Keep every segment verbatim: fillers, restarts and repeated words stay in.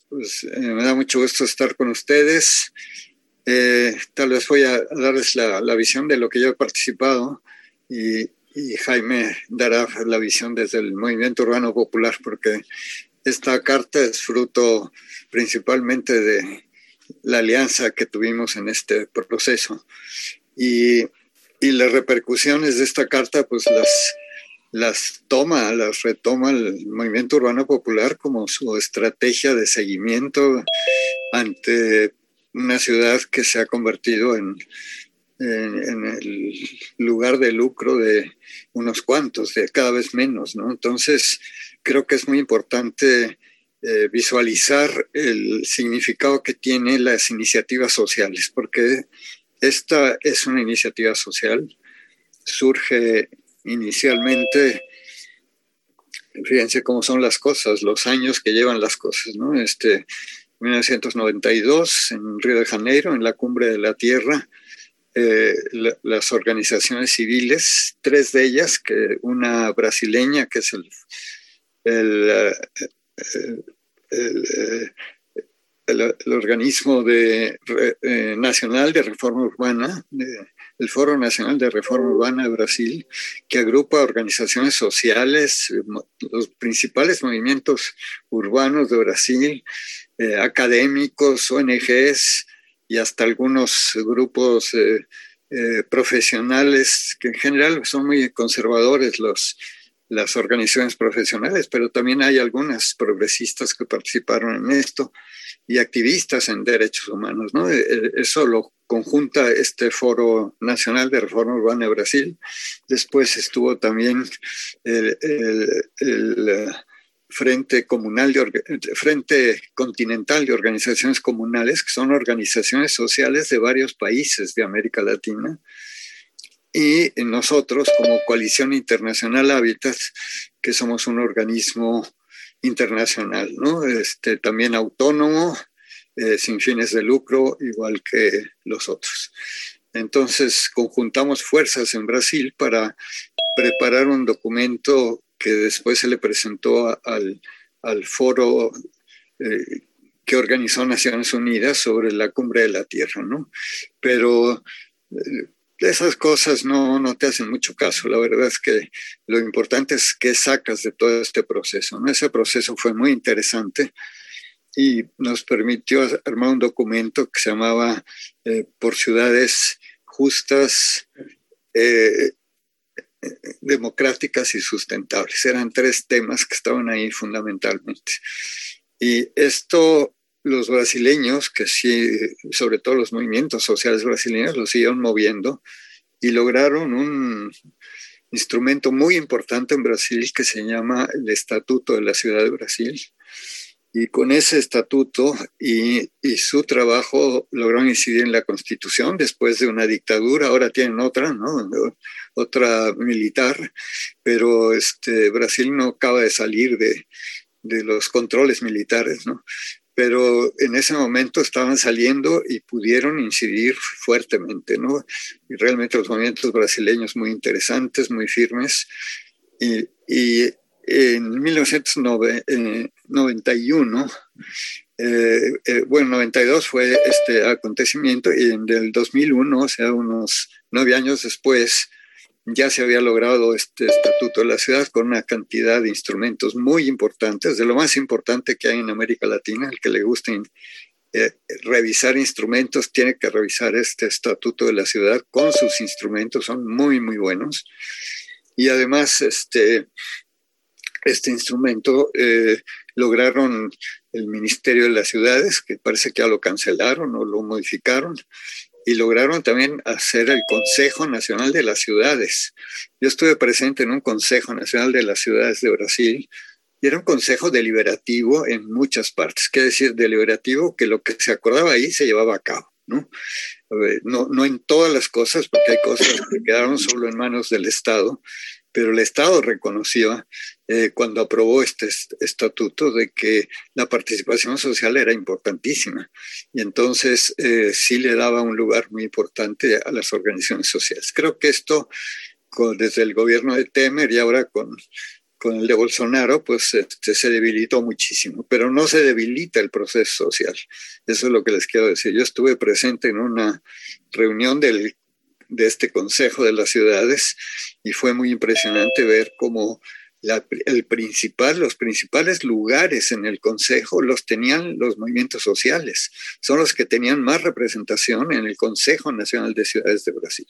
Pues eh, me da mucho gusto estar con ustedes. Eh, tal vez voy a darles la, la visión de lo que yo he participado y, y Jaime dará la visión desde el movimiento urbano popular, porque esta carta es fruto principalmente de la alianza que tuvimos en este proceso. Y, y las repercusiones de esta carta, pues las... las toma, las retoma el movimiento urbano popular como su estrategia de seguimiento ante una ciudad que se ha convertido en, en, en el lugar de lucro de unos cuantos, de cada vez menos, ¿no? Entonces, creo que es muy importante eh, visualizar el significado que tienen las iniciativas sociales, porque esta es una iniciativa social, surge inicialmente, fíjense cómo son las cosas, los años que llevan las cosas, ¿no? Este, mil novecientos noventa y dos, en Río de Janeiro, en la Cumbre de la Tierra, eh, la, las organizaciones civiles, tres de ellas, que una brasileña, que es el, el, el, el, el, el organismo de, eh, nacional de reforma urbana, de, el Foro Nacional de Reforma Urbana de Brasil, que agrupa organizaciones sociales, los principales movimientos urbanos de Brasil, eh, académicos, O N Ges y hasta algunos grupos eh, eh, profesionales que en general son muy conservadores, los, las organizaciones profesionales, pero también hay algunas progresistas que participaron en esto y activistas en derechos humanos, ¿no? Eso lo conjunta este Foro Nacional de Reforma Urbana de Brasil. Después estuvo también el, el, el Frente Comunal de, Frente Continental de Organizaciones Comunales, que son organizaciones sociales de varios países de América Latina. Y nosotros, como Coalición Internacional Hábitat, que somos un organismo internacional, ¿no? Este, también autónomo, eh, sin fines de lucro, igual que los otros. Entonces, conjuntamos fuerzas en Brasil para preparar un documento que después se le presentó a, al, al foro eh, que organizó Naciones Unidas sobre la Cumbre de la Tierra, ¿no? Pero eh, esas cosas no, no te hacen mucho caso. La verdad es que lo importante es qué sacas de todo este proceso, ¿no? Ese proceso fue muy interesante y nos permitió armar un documento que se llamaba eh, Por Ciudades Justas, eh, Democráticas y Sustentables. Eran tres temas que estaban ahí fundamentalmente. Y esto los brasileños, que sí, sobre todo los movimientos sociales brasileños, lo siguieron moviendo y lograron un instrumento muy importante en Brasil que se llama el Estatuto de la Ciudad de Brasil. Y con ese estatuto y, y su trabajo lograron incidir en la Constitución después de una dictadura. Ahora tienen otra, ¿no? Otra militar, pero este, Brasil no acaba de salir de, de los controles militares, ¿no? Pero en ese momento estaban saliendo y pudieron incidir fuertemente, ¿no? Y realmente los movimientos brasileños muy interesantes, muy firmes. Y, y en mil novecientos noventa y uno, eh, eh, bueno, noventa y dos fue este acontecimiento y en el dos mil uno, o sea, unos nueve años después, ya se había logrado este estatuto de la ciudad con una cantidad de instrumentos muy importantes, de lo más importante que hay en América Latina. El que le guste eh, revisar instrumentos tiene que revisar este estatuto de la ciudad con sus instrumentos, son muy, muy buenos. Y además, este, este instrumento eh, lograron el Ministerio de las Ciudades, que parece que ya lo cancelaron o lo modificaron, y lograron también hacer el Consejo Nacional de las Ciudades. Yo estuve presente en un Consejo Nacional de las Ciudades de Brasil y era un consejo deliberativo en muchas partes. ¿Qué decir deliberativo? Que lo que se acordaba ahí se llevaba a cabo, ¿no? No, no en todas las cosas, porque hay cosas que quedaron solo en manos del Estado, pero el Estado reconoció eh, cuando aprobó este estatuto de que la participación social era importantísima y entonces eh, sí le daba un lugar muy importante a las organizaciones sociales. Creo que esto con, desde el gobierno de Temer y ahora con con el de Bolsonaro, pues este, se debilitó muchísimo, pero no se debilita el proceso social. Eso es lo que les quiero decir. Yo estuve presente en una reunión del, de este Consejo de las Ciudades y fue muy impresionante ver cómo la, el principal, los principales lugares en el Consejo los tenían los movimientos sociales. Son los que tenían más representación en el Consejo Nacional de Ciudades de Brasil.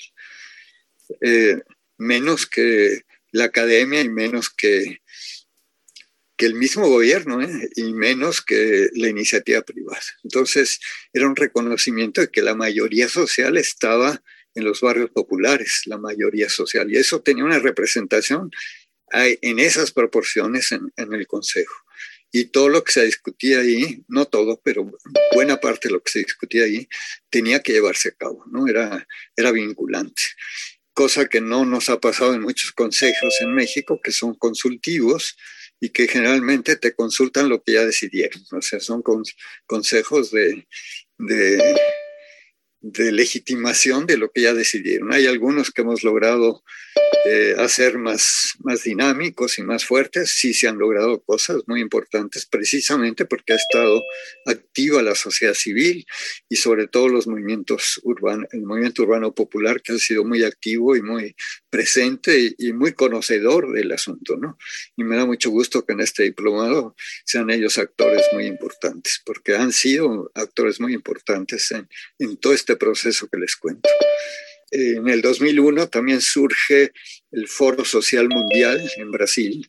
Eh, menos que la academia y menos que, que el mismo gobierno, ¿eh? Y menos que la iniciativa privada. Entonces era un reconocimiento de que la mayoría social estaba en los barrios populares, la mayoría social, y eso tenía una representación en esas proporciones en, en el Consejo. Y todo lo que se discutía ahí, no todo, pero buena parte de lo que se discutía ahí, tenía que llevarse a cabo, ¿no? Era, era vinculante. Cosa que no nos ha pasado en muchos consejos en México, que son consultivos y que generalmente te consultan lo que ya decidieron. O sea, son consejos de, de, de legitimación de lo que ya decidieron. Hay algunos que hemos logrado eh, hacer más, más dinámicos y más fuertes. Sí se han logrado cosas muy importantes, precisamente porque ha estado activa la sociedad civil y sobre todo los movimientos urbanos, el movimiento urbano popular, que ha sido muy activo y muy presente y, y muy conocedor del asunto, ¿no? Y me da mucho gusto que en este diplomado sean ellos actores muy importantes, porque han sido actores muy importantes en, en todo este proceso que les cuento. En el dos mil uno también surge el Foro Social Mundial en Brasil,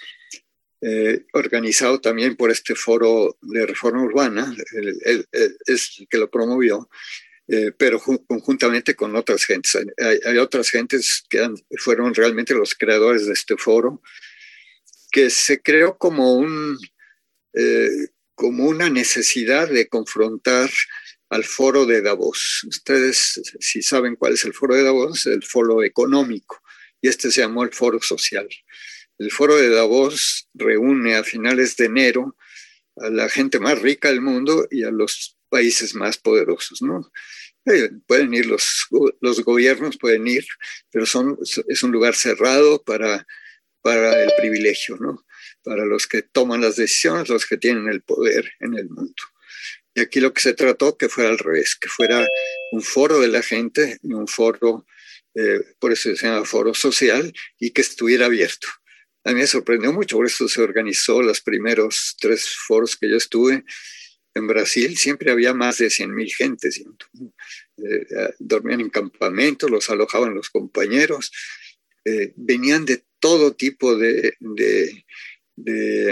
eh, organizado también por este Foro de Reforma Urbana, el, el, el, es el que lo promovió, eh, pero conjuntamente con otras gentes. Hay, hay otras gentes que han, fueron realmente los creadores de este foro, que se creó como, un, eh, como una necesidad de confrontar al foro de Davos. Ustedes, si saben cuál es el foro de Davos, el foro económico, y este se llamó el foro social. El foro de Davos reúne a finales de enero a la gente más rica del mundo y a los países más poderosos, ¿no? Eh, pueden ir los, los gobiernos, pueden ir, pero son, es un lugar cerrado para, para el privilegio, ¿no? Para los que toman las decisiones, los que tienen el poder en el mundo. Y aquí lo que se trató que fuera al revés, que fuera un foro de la gente y un foro, eh, por eso se llama foro social, y que estuviera abierto. A mí me sorprendió mucho, por eso se organizó los primeros tres foros que yo estuve en Brasil, siempre había más de cien mil gentes. Eh, dormían en campamentos, los alojaban los compañeros, eh, venían de todo tipo de... de, de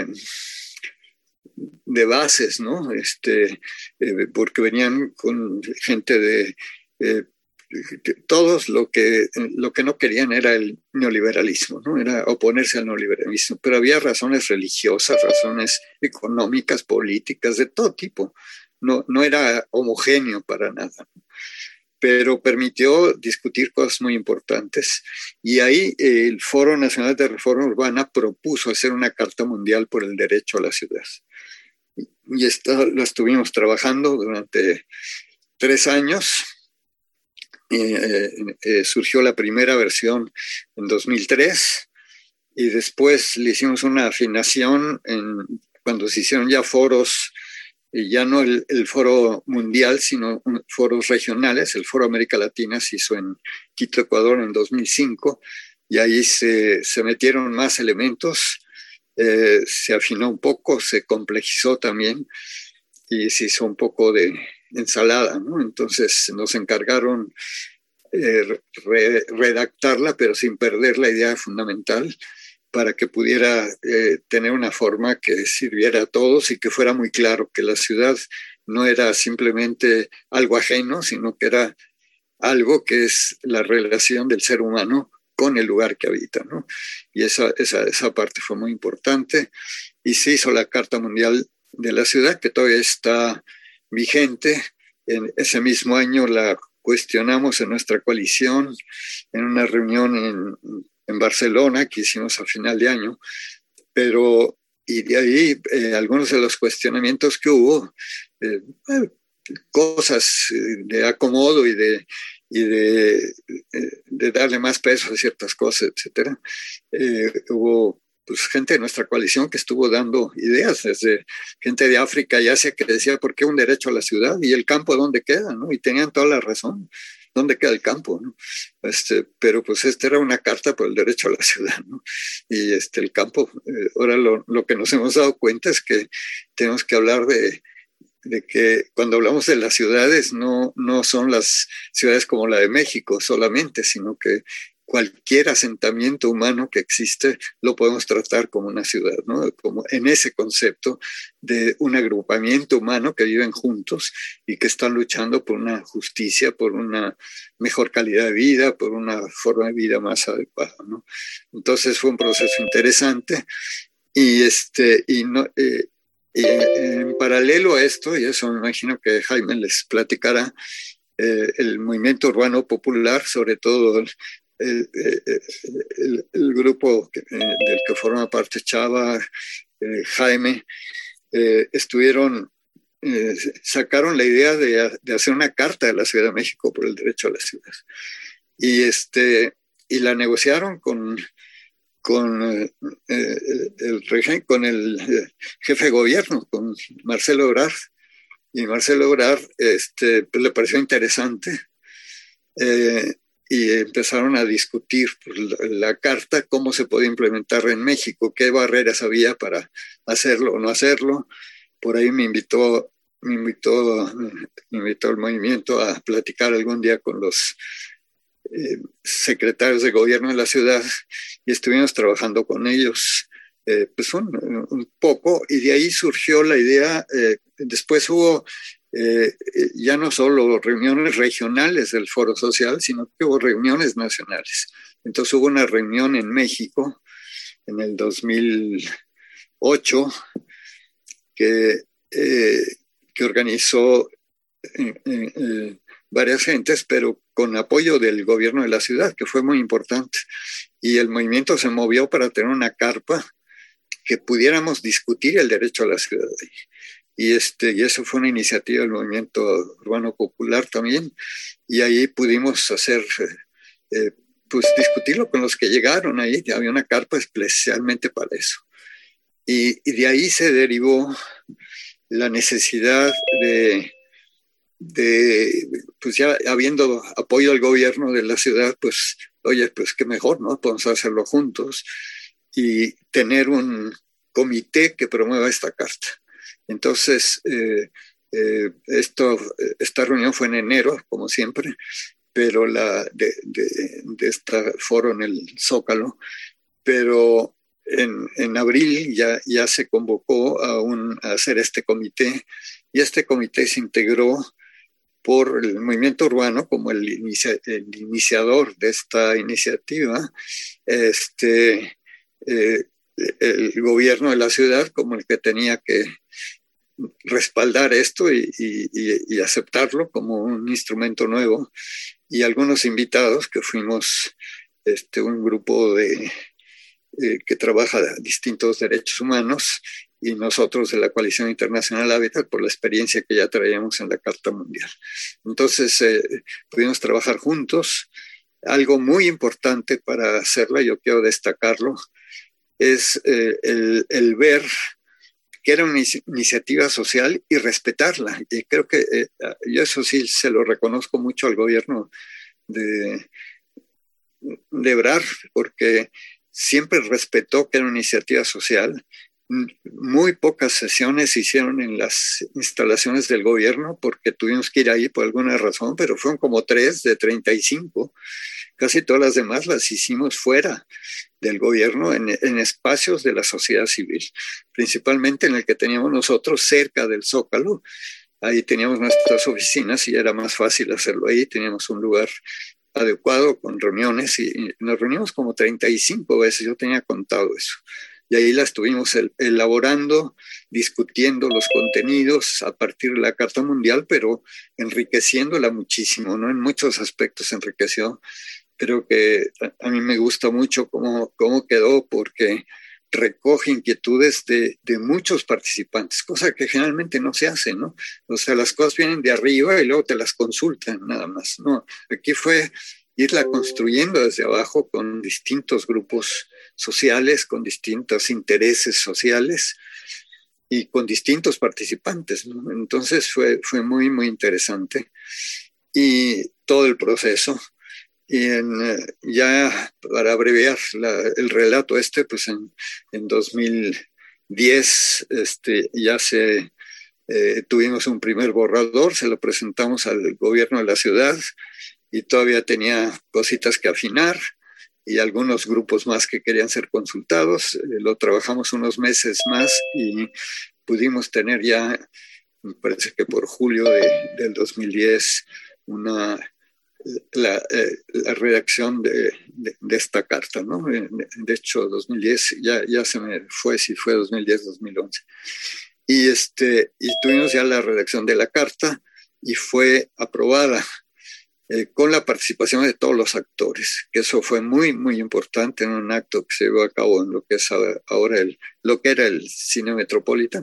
de bases, ¿no? Este, eh, porque venían con gente de, eh, de todos lo que, lo que no querían era el neoliberalismo, ¿no? Era oponerse al neoliberalismo, pero había razones religiosas, razones económicas, políticas, de todo tipo. No, no era homogéneo para nada, pero permitió discutir cosas muy importantes. Y ahí eh, el Foro Nacional de Reforma Urbana propuso hacer una Carta Mundial por el Derecho a la Ciudad. Y esta la estuvimos trabajando durante tres años. Eh, eh, surgió la primera versión en dos mil tres y después le hicimos una afinación en, cuando se hicieron ya foros, y ya no el, el foro mundial, sino un, foros regionales. El Foro América Latina se hizo en Quito, Ecuador, en dos mil cinco, y ahí se, se metieron más elementos. Eh, se afinó un poco, se complejizó también y se hizo un poco de ensalada, ¿no? Entonces nos encargaron eh, re redactarla, pero sin perder la idea fundamental, para que pudiera eh, tener una forma que sirviera a todos y que fuera muy claro que la ciudad no era simplemente algo ajeno, sino que era algo que es la relación del ser humano con el lugar que habita, ¿no? Y esa, esa, esa parte fue muy importante. Y se hizo la Carta Mundial de la Ciudad, que todavía está vigente. En ese mismo año la cuestionamos en nuestra coalición, en una reunión en, en Barcelona que hicimos a final de año, pero y de ahí eh, algunos de los cuestionamientos que hubo, eh, cosas de acomodo y de y de, de darle más peso a ciertas cosas, etcétera. Eh, hubo pues gente de nuestra coalición que estuvo dando ideas, desde gente de África y Asia que decía, ¿por qué un derecho a la ciudad? ¿Y el campo dónde queda? ¿No? Y tenían toda la razón. ¿Dónde queda el campo? ¿No? Este, pero pues esta era una carta por el derecho a la ciudad, ¿no? Y este, el campo, eh, ahora lo, lo que nos hemos dado cuenta es que tenemos que hablar de, de que cuando hablamos de las ciudades no, no son las ciudades como la de México solamente, sino que cualquier asentamiento humano que existe lo podemos tratar como una ciudad, ¿no? Como en ese concepto de un agrupamiento humano que viven juntos y que están luchando por una justicia, por una mejor calidad de vida, por una forma de vida más adecuada, ¿no? Entonces fue un proceso interesante y, este, y, no, eh, y en paralelo a esto, y eso me imagino que Jaime les platicará, eh, el movimiento urbano popular, sobre todo el, El, el, el grupo que, eh, del que forma parte Chava, eh, Jaime, eh, estuvieron, eh, sacaron la idea de, de hacer una carta de la Ciudad de México por el derecho a la ciudad. Y, este, y la negociaron con, con, eh, el, con el jefe de gobierno, con Marcelo Ebrard. Y Marcelo Ebrard este, pues, le pareció interesante. Eh, y empezaron a discutir la, la carta, cómo se podía implementar en México, qué barreras había para hacerlo o no hacerlo. Por ahí me invitó, me invitó, me invitó el movimiento a platicar algún día con los eh, secretarios de gobierno de la ciudad y estuvimos trabajando con ellos eh, pues un, un poco, y de ahí surgió la idea. Eh, después hubo Eh, ya no solo reuniones regionales del Foro Social, sino que hubo reuniones nacionales. Entonces hubo una reunión en México en el dos mil ocho que, eh, que organizó eh, eh, varias gentes, pero con apoyo del gobierno de la ciudad, que fue muy importante. Y el movimiento se movió para tener una carpa que pudiéramos discutir el derecho a la ciudad. Y, este, y eso fue una iniciativa del movimiento urbano popular también, y ahí pudimos hacer, eh, pues discutirlo con los que llegaron ahí, había una carpa especialmente para eso. Y, y de ahí se derivó la necesidad de, de, pues ya habiendo apoyo al gobierno de la ciudad, pues, oye, pues qué mejor, ¿no? Podemos hacerlo juntos y tener un comité que promueva esta carta. Entonces, eh, eh, esto, esta reunión fue en enero, como siempre, pero la de, de, de este foro en el Zócalo, pero en, en abril ya, ya se convocó a, un, a hacer este comité, y este comité se integró por el movimiento urbano como el, inicia, el iniciador de esta iniciativa, este, eh, el gobierno de la ciudad como el que tenía que respaldar esto y, y, y aceptarlo como un instrumento nuevo, y algunos invitados que fuimos este, un grupo de, eh, que trabaja distintos derechos humanos, y nosotros de la Coalición Internacional Hábitat por la experiencia que ya traíamos en la Carta Mundial. Entonces eh, pudimos trabajar juntos. Algo muy importante para hacerla, yo quiero destacarlo, es eh, el, el ver que era una iniciativa social y respetarla. Y creo que eh, yo eso sí se lo reconozco mucho al gobierno de, de Ebrard, porque siempre respetó que era una iniciativa social. Muy pocas sesiones se hicieron en las instalaciones del gobierno porque tuvimos que ir ahí por alguna razón, pero fueron como tres de treinta y cinco. Casi todas las demás las hicimos fuera del gobierno, en, en espacios de la sociedad civil, principalmente en el que teníamos nosotros cerca del Zócalo. Ahí teníamos nuestras oficinas y era más fácil hacerlo ahí. Teníamos un lugar adecuado con reuniones y, y nos reunimos como treinta y cinco veces, yo tenía contado eso. Y ahí la estuvimos el, elaborando, discutiendo los contenidos a partir de la Carta Mundial, pero enriqueciéndola muchísimo, ¿no? En muchos aspectos enriqueció. Creo que a, a mí me gusta mucho cómo, cómo quedó, porque recoge inquietudes de, de muchos participantes, cosa que generalmente no se hace, ¿no? O sea, las cosas vienen de arriba y luego te las consultan nada más, ¿no? Aquí fue irla construyendo desde abajo con distintos grupos sociales, con distintos intereses sociales y con distintos participantes, ¿no? Entonces fue, fue muy, muy interesante. Y todo el proceso. Y en, eh, ya para abreviar la, el relato este, pues en, en dos mil diez este, ya se eh, tuvimos un primer borrador, se lo presentamos al gobierno de la ciudad y todavía tenía cositas que afinar y algunos grupos más que querían ser consultados. Eh, lo trabajamos unos meses más y pudimos tener ya, me parece que por julio de, del dos mil diez, una la, eh, la redacción de, de, de esta carta, ¿no? De, de hecho, dos mil diez, ya, ya se me fue si fue dos mil diez, dos mil once. Y, este, y tuvimos ya la redacción de la carta y fue aprobada eh, con la participación de todos los actores, que eso fue muy, muy importante en un acto que se llevó a cabo en lo que es ahora el, lo que era el Cine Metropolitan.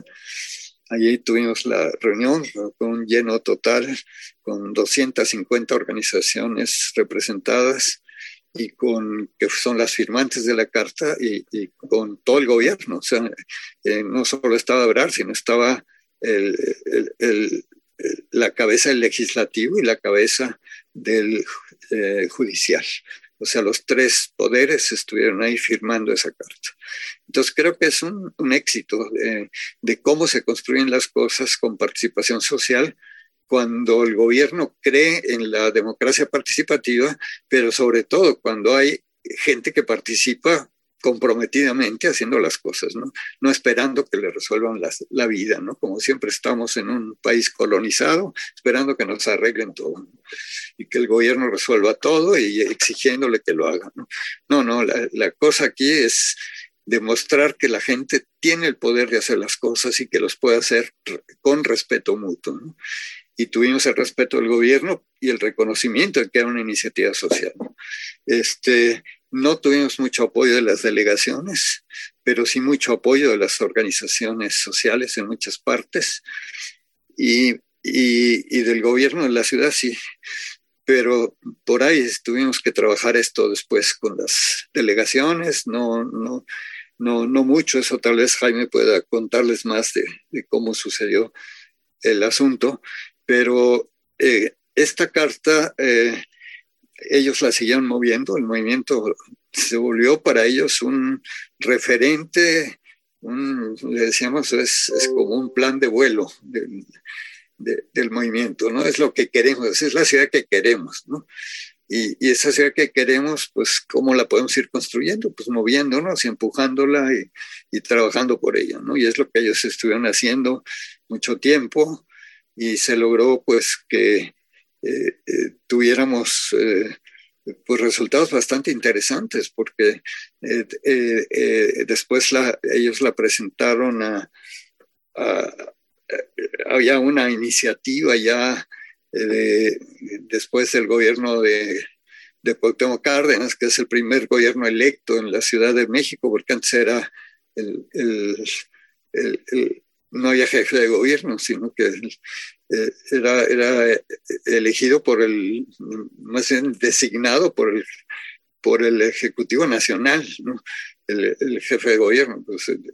Allí tuvimos la reunión con un lleno total, con doscientas cincuenta organizaciones representadas y con que son las firmantes de la carta y, y con todo el gobierno. O sea, eh, no solo estaba Ebrard, sino estaba el, el, el, la cabeza del legislativo y la cabeza del eh, judicial. O sea, los tres poderes estuvieron ahí firmando esa carta. Entonces creo que es un, un éxito de, de cómo se construyen las cosas con participación social cuando el gobierno cree en la democracia participativa, pero sobre todo cuando hay gente que participa comprometidamente haciendo las cosas, ¿no? No esperando que le resuelvan las, la vida, ¿no? Como siempre estamos en un país colonizado, esperando que nos arreglen todo, ¿no? Y que el gobierno resuelva todo y exigiéndole que lo haga, ¿no? No, no, la, la cosa aquí es demostrar que la gente tiene el poder de hacer las cosas y que los puede hacer con respeto mutuo, ¿no? Y tuvimos el respeto del gobierno y el reconocimiento de que era una iniciativa social, ¿no? Este, no tuvimos mucho apoyo de las delegaciones, pero sí mucho apoyo de las organizaciones sociales en muchas partes y, y, y del gobierno de la ciudad, sí. Pero por ahí tuvimos que trabajar esto después con las delegaciones, no, no, no, no mucho, eso tal vez Jaime pueda contarles más de, de cómo sucedió el asunto, pero eh, esta carta eh, ellos la siguieron moviendo, el movimiento se volvió para ellos un referente, un, le decíamos, es, es como un plan de vuelo del, de, del movimiento, ¿no? Es lo que queremos, es la ciudad que queremos, ¿no? Y, y esa ciudad que queremos, pues, ¿cómo la podemos ir construyendo? Pues moviéndonos y empujándola y, y trabajando por ella, ¿no? Y es lo que ellos estuvieron haciendo mucho tiempo y se logró, pues, que eh, eh, tuviéramos eh, pues resultados bastante interesantes, porque eh, eh, eh, después la, ellos la presentaron a, a, a, había una iniciativa ya eh, de, después del gobierno de, de Cuauhtémoc Cárdenas, que es el primer gobierno electo en la Ciudad de México, porque antes era el, el, el, el no había jefe de gobierno, sino que eh, era, era elegido por el, más bien designado por el, por el Ejecutivo Nacional, ¿no? el, el jefe de gobierno. Pues, eh,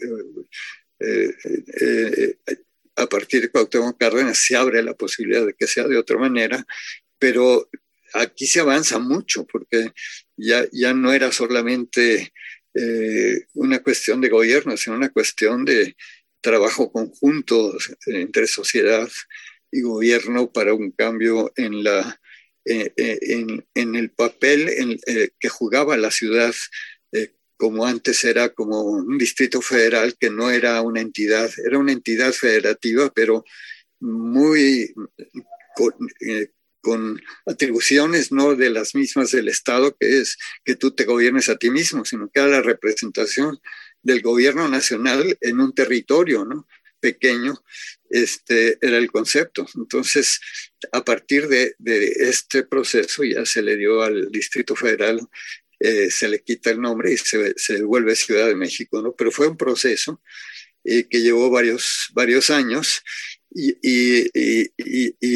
eh, eh, a partir de Cuauhtémoc Cárdenas se abre la posibilidad de que sea de otra manera, pero aquí se avanza mucho, porque ya, ya no era solamente eh, una cuestión de gobierno, sino una cuestión de trabajo conjunto entre sociedad y gobierno para un cambio en, la, eh, en, en el papel en, eh, que jugaba la ciudad, eh, como antes era como un distrito federal que no era una entidad, era una entidad federativa, pero muy con, eh, con atribuciones no de las mismas del Estado, que es que tú te gobiernes a ti mismo, sino que era la representación del gobierno nacional en un territorio, ¿no? pequeño, este era el concepto. Entonces, a partir de, de este proceso ya se le dio al Distrito Federal, eh, se le quita el nombre y se, se devuelve Ciudad de México, ¿no? Pero fue un proceso eh, que llevó varios, varios años y, y, y, y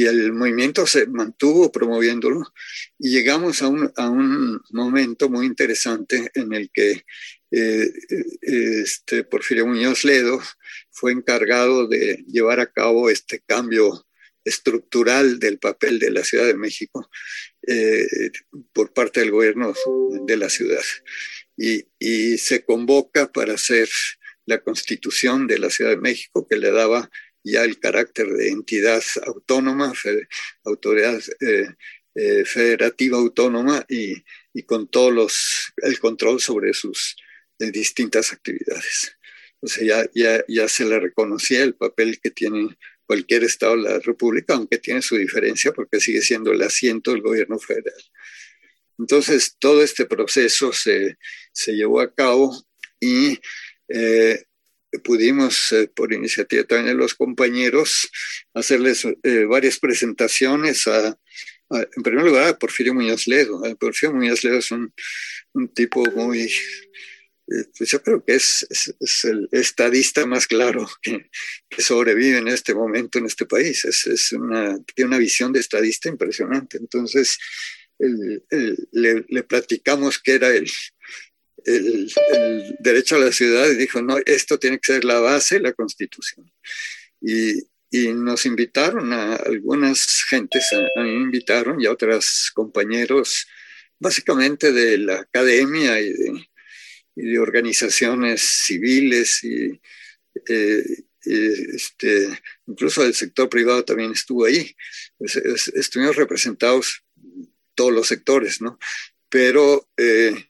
el movimiento se mantuvo promoviéndolo y llegamos a un, a un momento muy interesante en el que eh, este Porfirio Muñoz Ledo fue encargado de llevar a cabo este cambio estructural del papel de la Ciudad de México eh, por parte del gobierno de la ciudad. Y, y se convoca para hacer la Constitución de la Ciudad de México, que le daba ya el carácter de entidad autónoma, fed, autoridad eh, eh, federativa autónoma y, y con todos los, el control sobre sus eh, distintas actividades. O sea, ya, ya, ya se le reconocía el papel que tiene cualquier estado de la República, aunque tiene su diferencia porque sigue siendo el asiento del gobierno federal. Entonces, todo este proceso se, se llevó a cabo y eh, pudimos, eh, por iniciativa también de los compañeros, hacerles eh, varias presentaciones a, a, en primer lugar, a Porfirio Muñoz Ledo. Porfirio Muñoz Ledo es un, un tipo muy, eh, pues yo creo que es, es, es el estadista más claro que, que sobrevive en este momento en este país. Es, es una, tiene una visión de estadista impresionante. Entonces, el, el, le, le platicamos que era el El, el derecho a la ciudad y dijo, no, esto tiene que ser la base de la Constitución. Y, y nos invitaron a algunas gentes, a, a mí me invitaron y a otros compañeros, básicamente de la academia y de, y de organizaciones civiles y, eh, y este, incluso el sector privado también estuvo ahí. Pues, es, estuvimos representados todos los sectores, ¿no? Pero... Eh,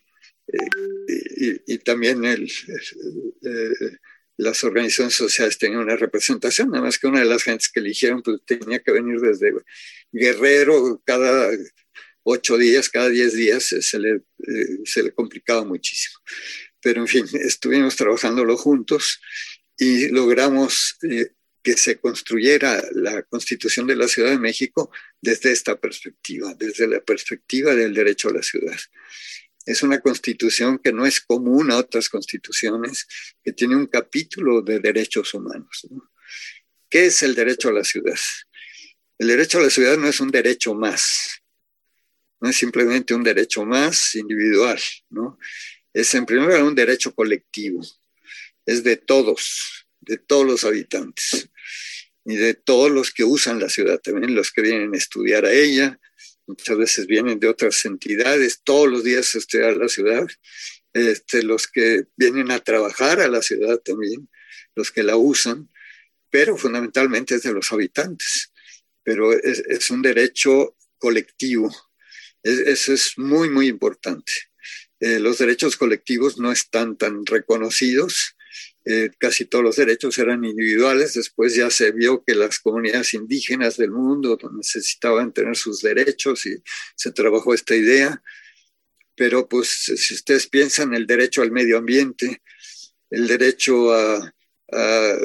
Y, y también el, eh, las organizaciones sociales tenían una representación, nada más que una de las gentes que eligieron pues, tenía que venir desde Guerrero cada ocho días, cada diez días, se le, eh, se le complicaba muchísimo. Pero en fin, estuvimos trabajándolo juntos y logramos eh, que se construyera la Constitución de la Ciudad de México desde esta perspectiva, desde la perspectiva del derecho a la ciudad. Es una constitución que no es común a otras constituciones, que tiene un capítulo de derechos humanos, ¿no? ¿Qué es el derecho a la ciudad? El derecho a la ciudad no es un derecho más, no es simplemente un derecho más individual, ¿no? Es en primer lugar un derecho colectivo, es de todos, de todos los habitantes y de todos los que usan la ciudad, también los que vienen a estudiar a ella. Muchas veces vienen de otras entidades, todos los días a estudiar la ciudad, este, los que vienen a trabajar a la ciudad también, los que la usan, pero fundamentalmente es de los habitantes. Pero es, es un derecho colectivo, es, eso es muy, muy importante. Eh, los derechos colectivos no están tan reconocidos. Eh, casi todos los derechos eran individuales. Después ya se vio que las comunidades indígenas del mundo necesitaban tener sus derechos y se trabajó esta idea. Pero pues si ustedes piensan el derecho al medio ambiente, el derecho a, a,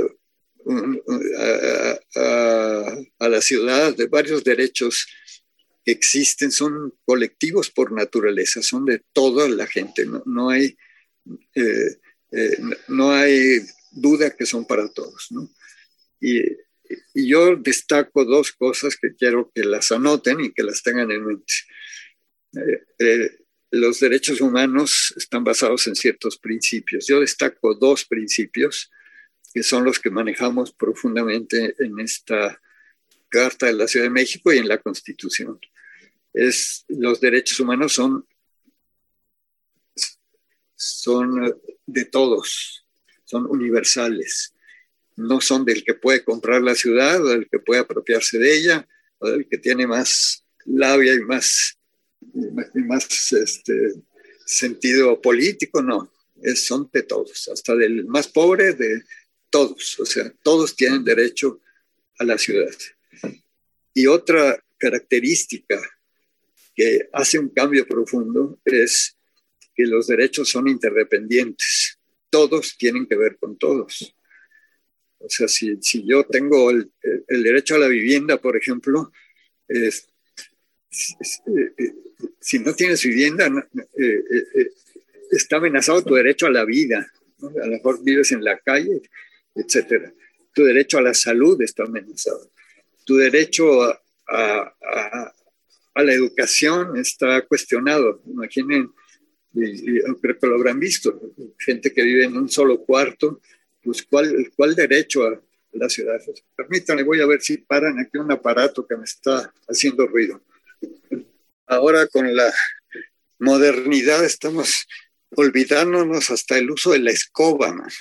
a, a, a la ciudad, de varios derechos que existen, son colectivos por naturaleza, son de toda la gente. No, no hay... Eh, Eh, no hay duda que son para todos, ¿no? Y, y yo destaco dos cosas que quiero que las anoten y que las tengan en mente. Eh, eh, los derechos humanos están basados en ciertos principios. Yo destaco dos principios que son los que manejamos profundamente en esta Carta de la Ciudad de México y en la Constitución. Es, los derechos humanos son son de todos, son universales, no son del que puede comprar la ciudad o del que puede apropiarse de ella o del que tiene más labia y más, y más este, sentido político, no, es, son de todos, hasta del más pobre, de todos, o sea, todos tienen derecho a la ciudad. Y otra característica que hace un cambio profundo es que los derechos son interdependientes. Todos tienen que ver con todos. O sea, si, si yo tengo el, el derecho a la vivienda, por ejemplo, es, es, es, eh, si no tienes vivienda, eh, eh, está amenazado tu derecho a la vida, ¿no? A lo mejor vives en la calle, etcétera. Tu derecho a la salud está amenazado. Tu derecho a, a, a, a la educación está cuestionado. Imaginen, y, y creo que lo habrán visto, gente que vive en un solo cuarto, pues ¿cuál, cuál derecho a la ciudad? Permítanme, voy a ver si paran aquí un aparato que me está haciendo ruido. Ahora con la modernidad estamos olvidándonos hasta el uso de la escoba, man.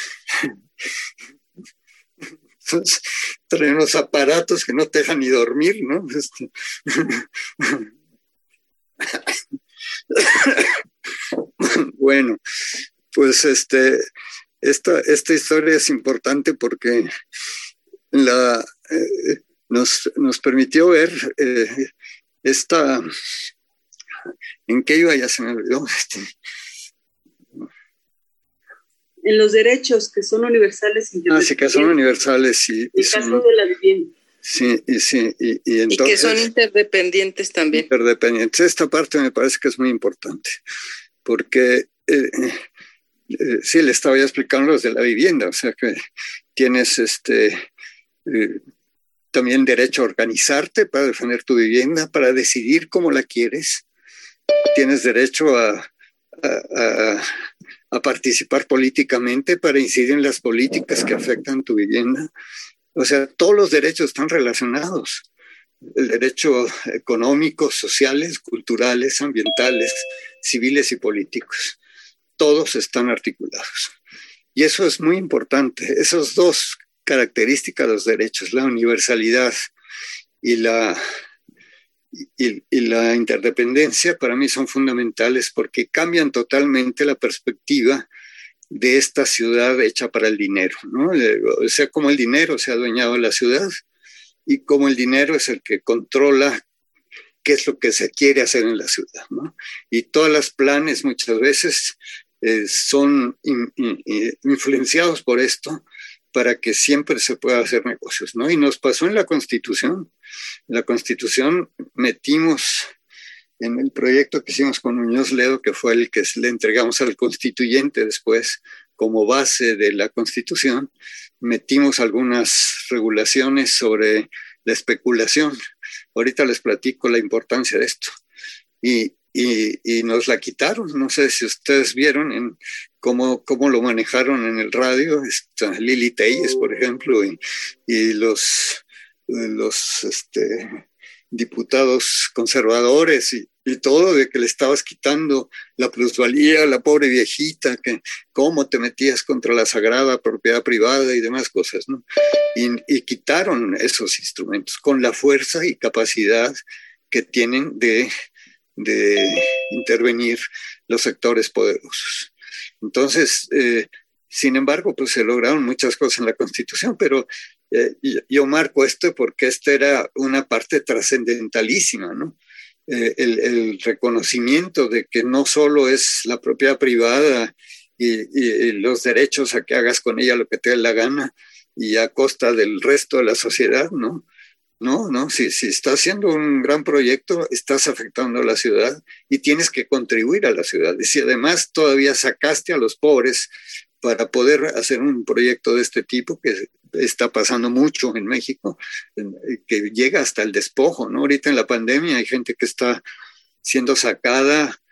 Entonces, traen unos aparatos que no te dejan ni dormir, ¿no? Este... Bueno, pues este, esta, esta historia es importante porque la, eh, nos, nos permitió ver eh, esta... ¿En qué iba? Ya se me olvidó. Este... En los derechos que son universales. Ah, sí, que son universales. Y, en el son, caso de la vivienda. Sí, y, sí y, y, entonces, y que son interdependientes también. Interdependientes. Esta parte me parece que es muy importante, porque eh, eh, sí, le estaba ya explicando los de la vivienda, o sea que tienes este eh, también derecho a organizarte para defender tu vivienda, para decidir cómo la quieres. Tienes derecho a, a, a, a participar políticamente para incidir en las políticas que afectan tu vivienda. O sea, todos los derechos están relacionados. El derecho económico, sociales, culturales, ambientales, civiles y políticos. Todos están articulados. Y eso es muy importante. Esas dos características de los derechos, la universalidad y la, y, y la interdependencia, para mí son fundamentales porque cambian totalmente la perspectiva de esta ciudad hecha para el dinero, ¿no? O sea, como el dinero se ha adueñado de la ciudad y como el dinero es el que controla qué es lo que se quiere hacer en la ciudad, ¿no? Y todos los planes muchas veces eh, son in, in, in, influenciados por esto para que siempre se pueda hacer negocios, ¿no? Y nos pasó en la Constitución. En la Constitución metimos en el proyecto que hicimos con Muñoz Ledo, que fue el que le entregamos al constituyente después como base de la Constitución, metimos algunas regulaciones sobre la especulación. Ahorita les platico la importancia de esto. Y, y, y nos la quitaron. No sé si ustedes vieron en cómo, cómo lo manejaron en el radio. Está Lili Telles, por ejemplo, y, y los, los este, diputados conservadores y, y todo, de que le estabas quitando la plusvalía a la pobre viejita, que cómo te metías contra la sagrada propiedad privada y demás cosas, ¿no? Y, y quitaron esos instrumentos con la fuerza y capacidad que tienen de, de intervenir los sectores poderosos. Entonces, eh, sin embargo, pues se lograron muchas cosas en la Constitución, pero eh, yo marco esto porque esta era una parte trascendentalísima, ¿no? Eh, el, el reconocimiento de que no solo es la propiedad privada y, y, y los derechos a que hagas con ella lo que te dé la gana y a costa del resto de la sociedad, ¿no? No, no, si, si estás haciendo un gran proyecto, estás afectando a la ciudad y tienes que contribuir a la ciudad. Y si además todavía sacaste a los pobres para poder hacer un proyecto de este tipo, que está pasando mucho en México, que llega hasta el despojo, ¿no? Ahorita en la pandemia hay gente que está siendo sacada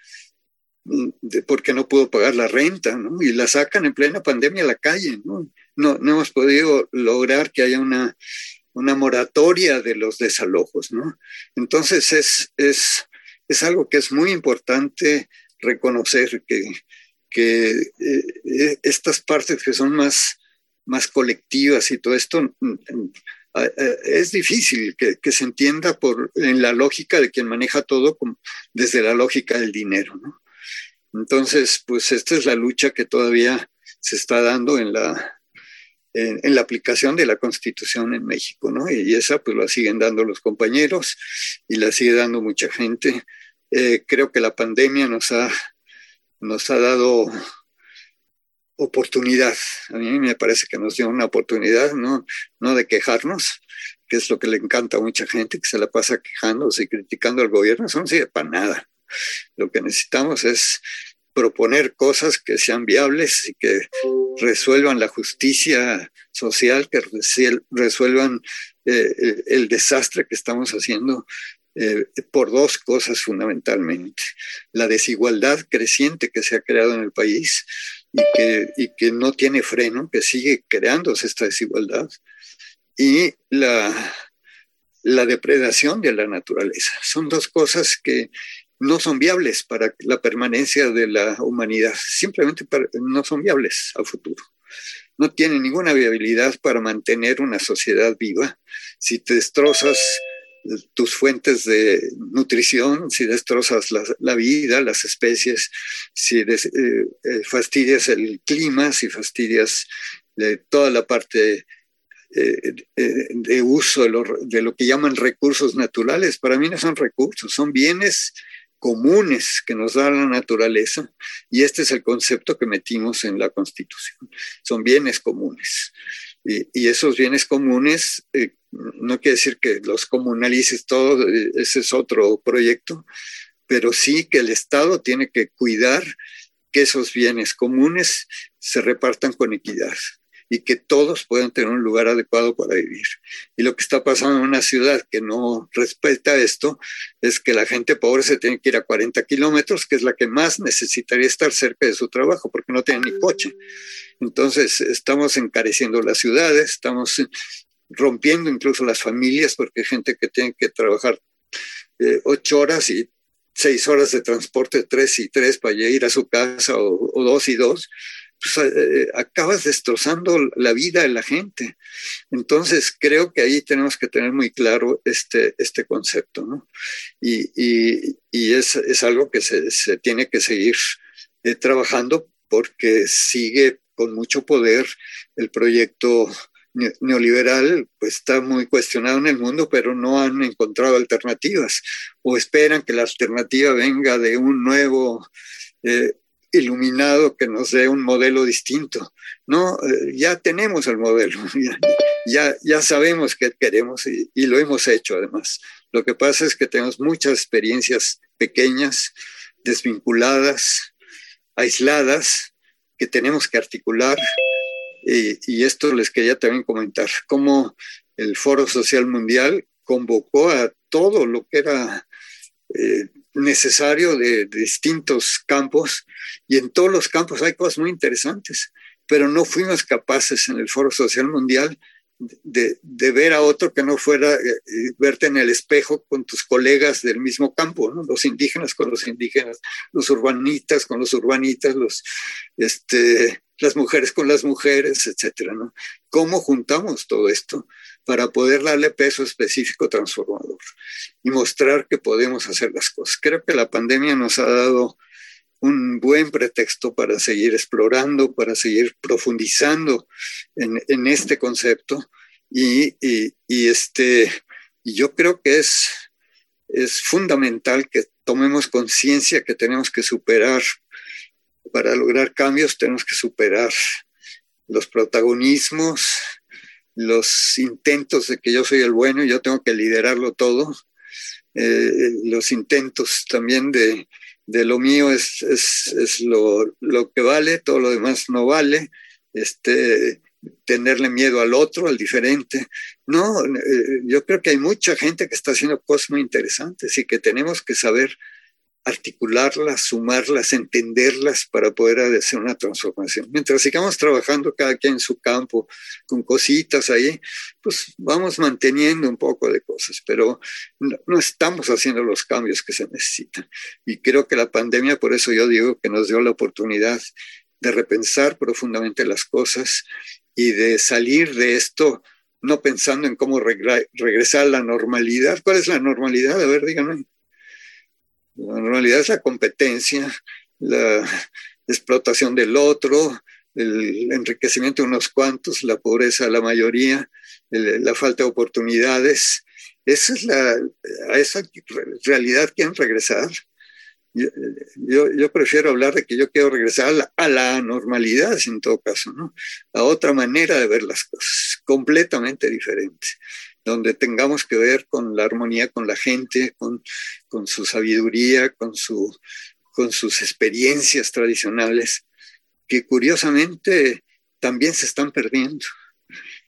de, porque no pudo pagar la renta, ¿no? Y la sacan en plena pandemia a la calle, ¿no? No, no hemos podido lograr que haya una, una moratoria de los desalojos, ¿no? Entonces es, es, es algo que es muy importante reconocer que que eh, estas partes que son más, más colectivas y todo esto, eh, es difícil que, que se entienda por, en la lógica de quien maneja todo como, desde la lógica del dinero, ¿no? Entonces, pues esta es la lucha que todavía se está dando en la, en, en la aplicación de la Constitución en México, ¿no? Y esa pues la siguen dando los compañeros y la sigue dando mucha gente. Eh, creo que la pandemia nos ha nos ha dado oportunidad. A mí me parece que nos dio una oportunidad, ¿no? No de quejarnos, que es lo que le encanta a mucha gente, que se la pasa quejándose y criticando al gobierno. Eso no sirve para nada. Lo que necesitamos es proponer cosas que sean viables y que resuelvan la justicia social, que resuelvan eh, el, el desastre que estamos haciendo eh, por dos cosas fundamentalmente. La desigualdad creciente que se ha creado en el país y que, y que no tiene freno, que sigue creándose esta desigualdad, y la, la depredación de la naturaleza. Son dos cosas que no son viables para la permanencia de la humanidad, simplemente para, no son viables a futuro. No tienen ninguna viabilidad para mantener una sociedad viva. Si te destrozas tus fuentes de nutrición, si destrozas la, la vida, las especies, si des, eh, eh, fastidias el clima, si fastidias eh, toda la parte eh, eh, de uso de lo, de lo que llaman recursos naturales, para mí no son recursos, son bienes comunes que nos da la naturaleza, y este es el concepto que metimos en la Constitución. Son bienes comunes. Y, y esos bienes comunes, eh, no quiere decir que los comunalices todos, eh, ese es otro proyecto, pero sí que el Estado tiene que cuidar que esos bienes comunes se repartan con equidad y que todos puedan tener un lugar adecuado para vivir. Y lo que está pasando en una ciudad que no respeta esto es que la gente pobre se tiene que ir a cuarenta kilómetros, que es la que más necesitaría estar cerca de su trabajo, porque no tienen ni coche. Entonces, estamos encareciendo las ciudades, estamos rompiendo incluso las familias, porque hay gente que tiene que trabajar eh, ocho horas y seis horas de transporte, tres y tres para ir a su casa, o, o dos y dos. Pues, eh, acabas destrozando la vida de la gente. Entonces creo que ahí tenemos que tener muy claro este, este concepto, ¿no? Y, y, y es, es algo que se, se tiene que seguir eh, trabajando, porque sigue con mucho poder el proyecto neoliberal, pues está muy cuestionado en el mundo, pero no han encontrado alternativas, o esperan que la alternativa venga de un nuevo eh, iluminado que nos dé un modelo distinto. No, eh, ya tenemos el modelo, ya, ya, ya sabemos qué queremos, y, y lo hemos hecho además. Lo que pasa es que tenemos muchas experiencias pequeñas, desvinculadas, aisladas, que tenemos que articular, y, y esto les quería también comentar, cómo el Foro Social Mundial convocó a todo lo que era eh, necesario de, de distintos campos, y en todos los campos hay cosas muy interesantes, pero no fuimos capaces en el Foro Social Mundial de, de ver a otro que no fuera eh, verte en el espejo con tus colegas del mismo campo, ¿no? Los indígenas con los indígenas, los urbanitas con los urbanitas, los, este, las mujeres con las mujeres, etcétera, ¿no? ¿Cómo juntamos todo esto para poder darle peso específico transformador y mostrar que podemos hacer las cosas? Creo que la pandemia nos ha dado un buen pretexto para seguir explorando, para seguir profundizando en, en este concepto, y, y, y, este, y yo creo que es, es fundamental que tomemos conciencia que tenemos que superar, para lograr cambios tenemos que superar los protagonismos, los intentos de que yo soy el bueno y yo tengo que liderarlo todo, eh, los intentos también de de lo mío es, es, es lo, lo que vale, todo lo demás no vale, este, tenerle miedo al otro, al diferente. No, eh, yo creo que hay mucha gente que está haciendo cosas muy interesantes y que tenemos que saber articularlas, sumarlas, entenderlas para poder hacer una transformación. Mientras sigamos trabajando cada quien en su campo, con cositas ahí, pues vamos manteniendo un poco de cosas, pero no, no estamos haciendo los cambios que se necesitan. Y creo que la pandemia, por eso yo digo que nos dio la oportunidad de repensar profundamente las cosas y de salir de esto no pensando en cómo regre- regresar a la normalidad. ¿Cuál es la normalidad? A ver, díganme. La normalidad es la competencia, la explotación del otro, el enriquecimiento de unos cuantos, la pobreza de la mayoría, el, la falta de oportunidades. Esa es la, a esa realidad quieren regresar. Yo, yo, yo prefiero hablar de que yo quiero regresar a la, a la normalidad, en todo caso, ¿no? A otra manera de ver las cosas, completamente diferente, donde tengamos que ver con la armonía con la gente, con, con su sabiduría, con, su, con sus experiencias tradicionales, que curiosamente también se están perdiendo.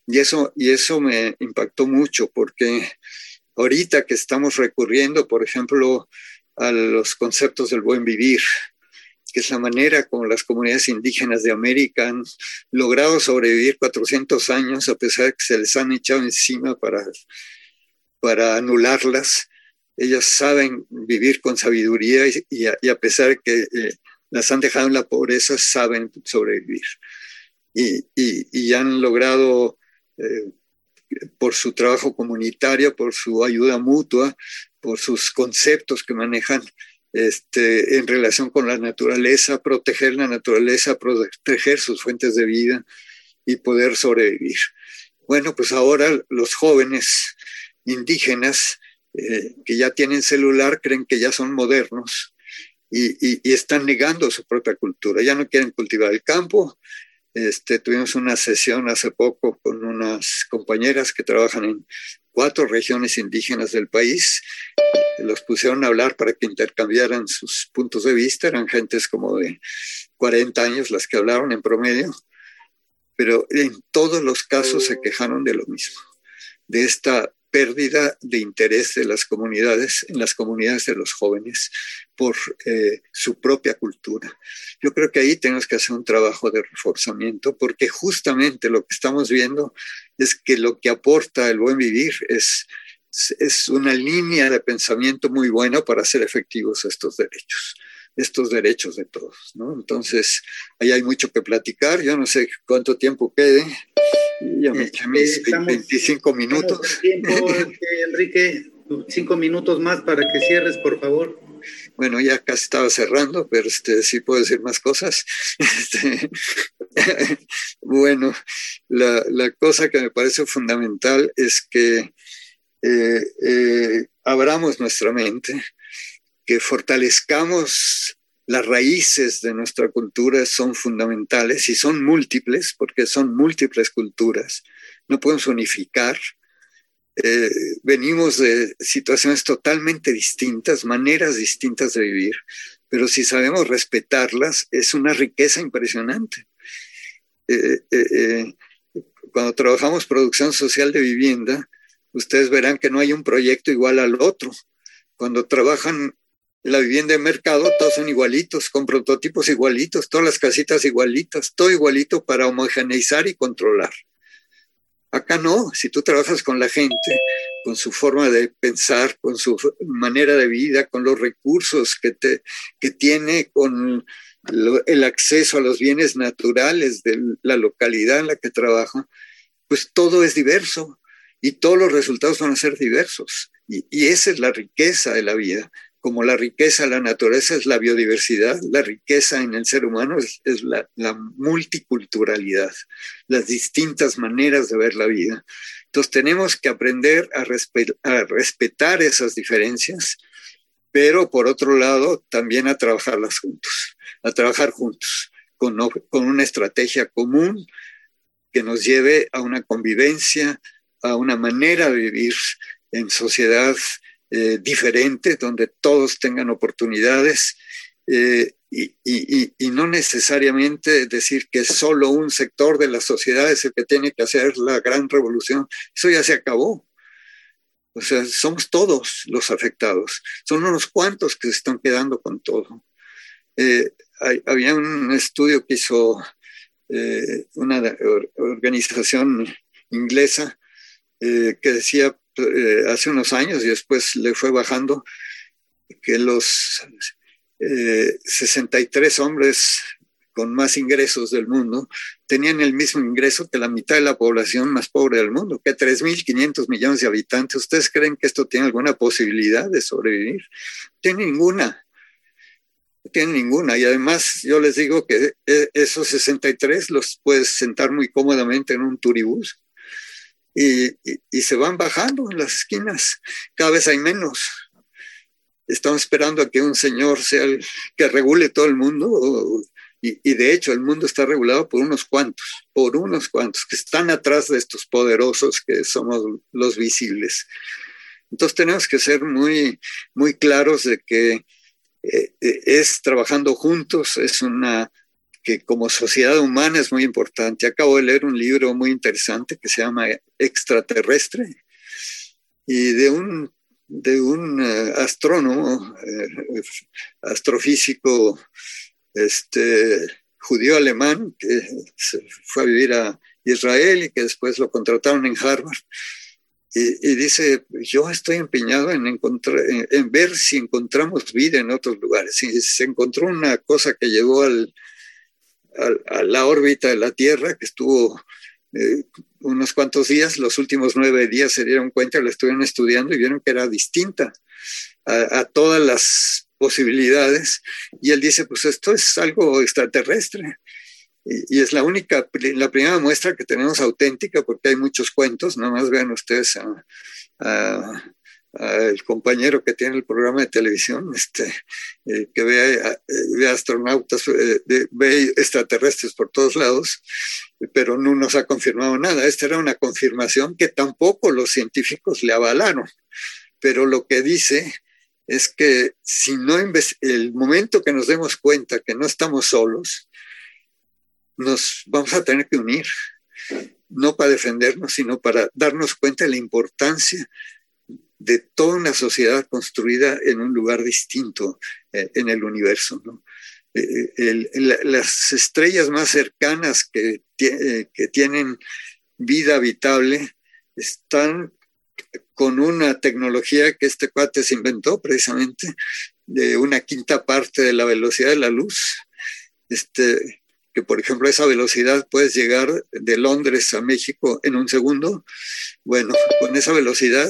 Y eso, y eso me impactó mucho porque ahorita que estamos recurriendo, por ejemplo, a los conceptos del buen vivir, que es la manera como las comunidades indígenas de América han logrado sobrevivir cuatrocientos años a pesar de que se les han echado encima para, para anularlas. Ellas saben vivir con sabiduría y, y, a, y a pesar de que eh, las han dejado en la pobreza, saben sobrevivir. Y, y, y han logrado, eh, por su trabajo comunitario, por su ayuda mutua, por sus conceptos que manejan este, en relación con la naturaleza, proteger la naturaleza, proteger sus fuentes de vida y poder sobrevivir. Bueno, pues ahora los jóvenes indígenas eh, que ya tienen celular creen que ya son modernos y, y, y están negando su propia cultura. Ya no quieren cultivar el campo. Este, tuvimos una sesión hace poco con unas compañeras que trabajan en cuatro regiones indígenas del país. Los pusieron a hablar para que intercambiaran sus puntos de vista. Eran gentes como de cuarenta años las que hablaron en promedio, pero en todos los casos se quejaron de lo mismo, de esta pérdida de interés de las comunidades, en las comunidades de los jóvenes, por eh, su propia cultura. Yo creo que ahí tenemos que hacer un trabajo de reforzamiento, porque justamente lo que estamos viendo es que lo que aporta el buen vivir es, es una línea de pensamiento muy buena para hacer efectivos estos derechos, estos derechos de todos, ¿no? Entonces, ahí hay mucho que platicar. Yo no sé cuánto tiempo quede. Ya me eché mis estamos, veinticinco minutos. Tiempo, Enrique, cinco minutos más para que cierres, por favor. Bueno, ya casi estaba cerrando, pero este, sí puedo decir más cosas. Este, bueno, la, la cosa que me parece fundamental es que eh, eh, abramos nuestra mente, que fortalezcamos las raíces de nuestra cultura. Son fundamentales y son múltiples, porque son múltiples culturas. No podemos unificar. Eh, venimos de situaciones totalmente distintas, maneras distintas de vivir, pero si sabemos respetarlas, es una riqueza impresionante. Eh, eh, eh, cuando trabajamos producción social de vivienda, ustedes verán que no hay un proyecto igual al otro. Cuando trabajan la vivienda de mercado, todos son igualitos, con prototipos igualitos, todas las casitas igualitas, todo igualito para homogeneizar y controlar. Acá no, si tú trabajas con la gente, con su forma de pensar, con su manera de vida, con los recursos que, te, que tiene, con lo, el acceso a los bienes naturales de la localidad en la que trabaja, pues todo es diverso y todos los resultados van a ser diversos. Y, y esa es la riqueza de la vida. Como la riqueza de la naturaleza es la biodiversidad, la riqueza en el ser humano es, es la, la multiculturalidad, las distintas maneras de ver la vida. Entonces tenemos que aprender a, respe- a respetar esas diferencias, pero por otro lado también a trabajarlas juntos, a trabajar juntos, con, con una estrategia común que nos lleve a una convivencia, a una manera de vivir en sociedad Eh, diferente, donde todos tengan oportunidades eh, y, y, y no necesariamente decir que solo un sector de la sociedad es el que tiene que hacer la gran revolución. Eso ya se acabó. O sea, somos todos los afectados. Son unos cuantos que se están quedando con todo. Eh, hay, había un estudio que hizo eh, una or, organización inglesa eh, que decía Eh, hace unos años y después le fue bajando, que los eh, sesenta y tres hombres con más ingresos del mundo tenían el mismo ingreso que la mitad de la población más pobre del mundo, que tres mil quinientos millones de habitantes. ¿Ustedes creen que esto tiene alguna posibilidad de sobrevivir? No tiene ninguna. No tiene ninguna. Y además yo les digo que esos sesenta y tres los puedes sentar muy cómodamente en un turibús. Y, y, y se van bajando en las esquinas, cada vez hay menos. Estamos esperando a que un señor sea el que regule todo el mundo, y, y de hecho el mundo está regulado por unos cuantos, por unos cuantos que están atrás de estos poderosos que somos los visibles. Entonces tenemos que ser muy, muy claros de que eh, es trabajando juntos, es una que como sociedad humana es muy importante. Acabo de leer un libro muy interesante que se llama Extraterrestre, y de un, de un uh, astrónomo, uh, astrofísico este, judío alemán, que se fue a vivir a Israel y que después lo contrataron en Harvard. Y, y dice, yo estoy empeñado en, encontrar, en, en ver si encontramos vida en otros lugares. Y se encontró una cosa que llegó al, al, a la órbita de la Tierra, que estuvo eh, unos cuantos días, los últimos nueve días se dieron cuenta, lo estuvieron estudiando y vieron que era distinta a, a todas las posibilidades. Y él dice, pues esto es algo extraterrestre. Y, y es la única, la primera muestra que tenemos auténtica, porque hay muchos cuentos. Nada más vean ustedes a, a, a el compañero que tiene el programa de televisión, este, eh, que ve, a, ve astronautas, eh, de, ve extraterrestres por todos lados, pero no nos ha confirmado nada. Esta era una confirmación que tampoco los científicos le avalaron, pero lo que dice es que si no el momento que nos demos cuenta que no estamos solos, nos vamos a tener que unir, no para defendernos, sino para darnos cuenta de la importancia de toda una sociedad construida en un lugar distinto eh, en el universo, ¿no? Eh, el, el, las estrellas más cercanas que, eh, que tienen vida habitable están con una tecnología que este cuate se inventó precisamente, de una quinta parte de la velocidad de la luz. Este... que por ejemplo esa velocidad puedes llegar de Londres a México en un segundo. Bueno, con esa velocidad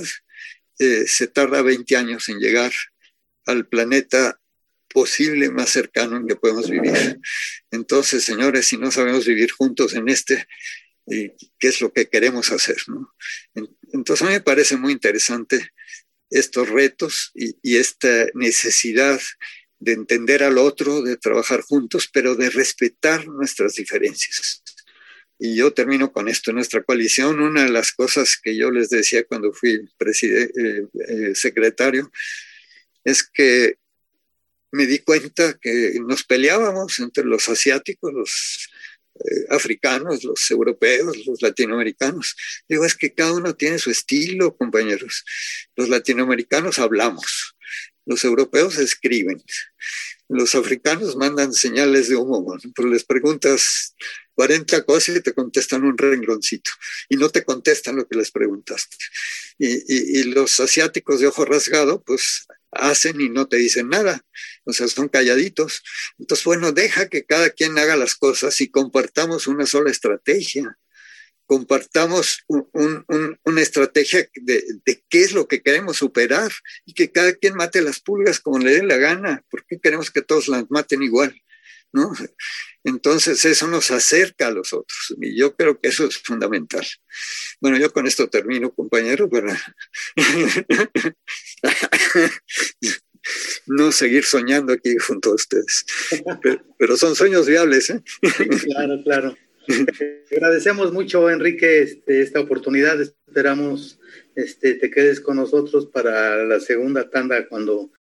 eh, se tarda veinte años en llegar al planeta posible más cercano en que podemos vivir. Entonces, señores, si no sabemos vivir juntos en este, eh, ¿qué es lo que queremos hacer, ¿no? Entonces a mí me parece muy interesante estos retos y, y esta necesidad de entender al otro, de trabajar juntos, pero de respetar nuestras diferencias. Y yo termino con esto. En nuestra coalición, una de las cosas que yo les decía cuando fui eh, eh, secretario, es que me di cuenta que nos peleábamos entre los asiáticos, los eh, africanos, los europeos, los latinoamericanos. Digo, es que cada uno tiene su estilo, compañeros. Los latinoamericanos hablamos, los europeos escriben, los africanos mandan señales de humo, bueno, pero les preguntas cuarenta cosas y te contestan un rengloncito y no te contestan lo que les preguntaste. Y, y, y los asiáticos de ojo rasgado, pues hacen y no te dicen nada, o sea, son calladitos. Entonces, bueno, deja que cada quien haga las cosas y compartamos una sola estrategia. Compartamos un, un, un, una estrategia de, de qué es lo que queremos superar y que cada quien mate las pulgas como le dé la gana. ¿Por qué queremos que todos las maten igual? ¿No? Entonces eso nos acerca a los otros y yo creo que eso es fundamental. Bueno, yo con esto termino, compañero, para no seguir soñando aquí junto a ustedes. Pero, pero son sueños viables, ¿eh? Claro, claro. Agradecemos mucho, Enrique, este, esta oportunidad. Esperamos este, te quedes con nosotros para la segunda tanda cuando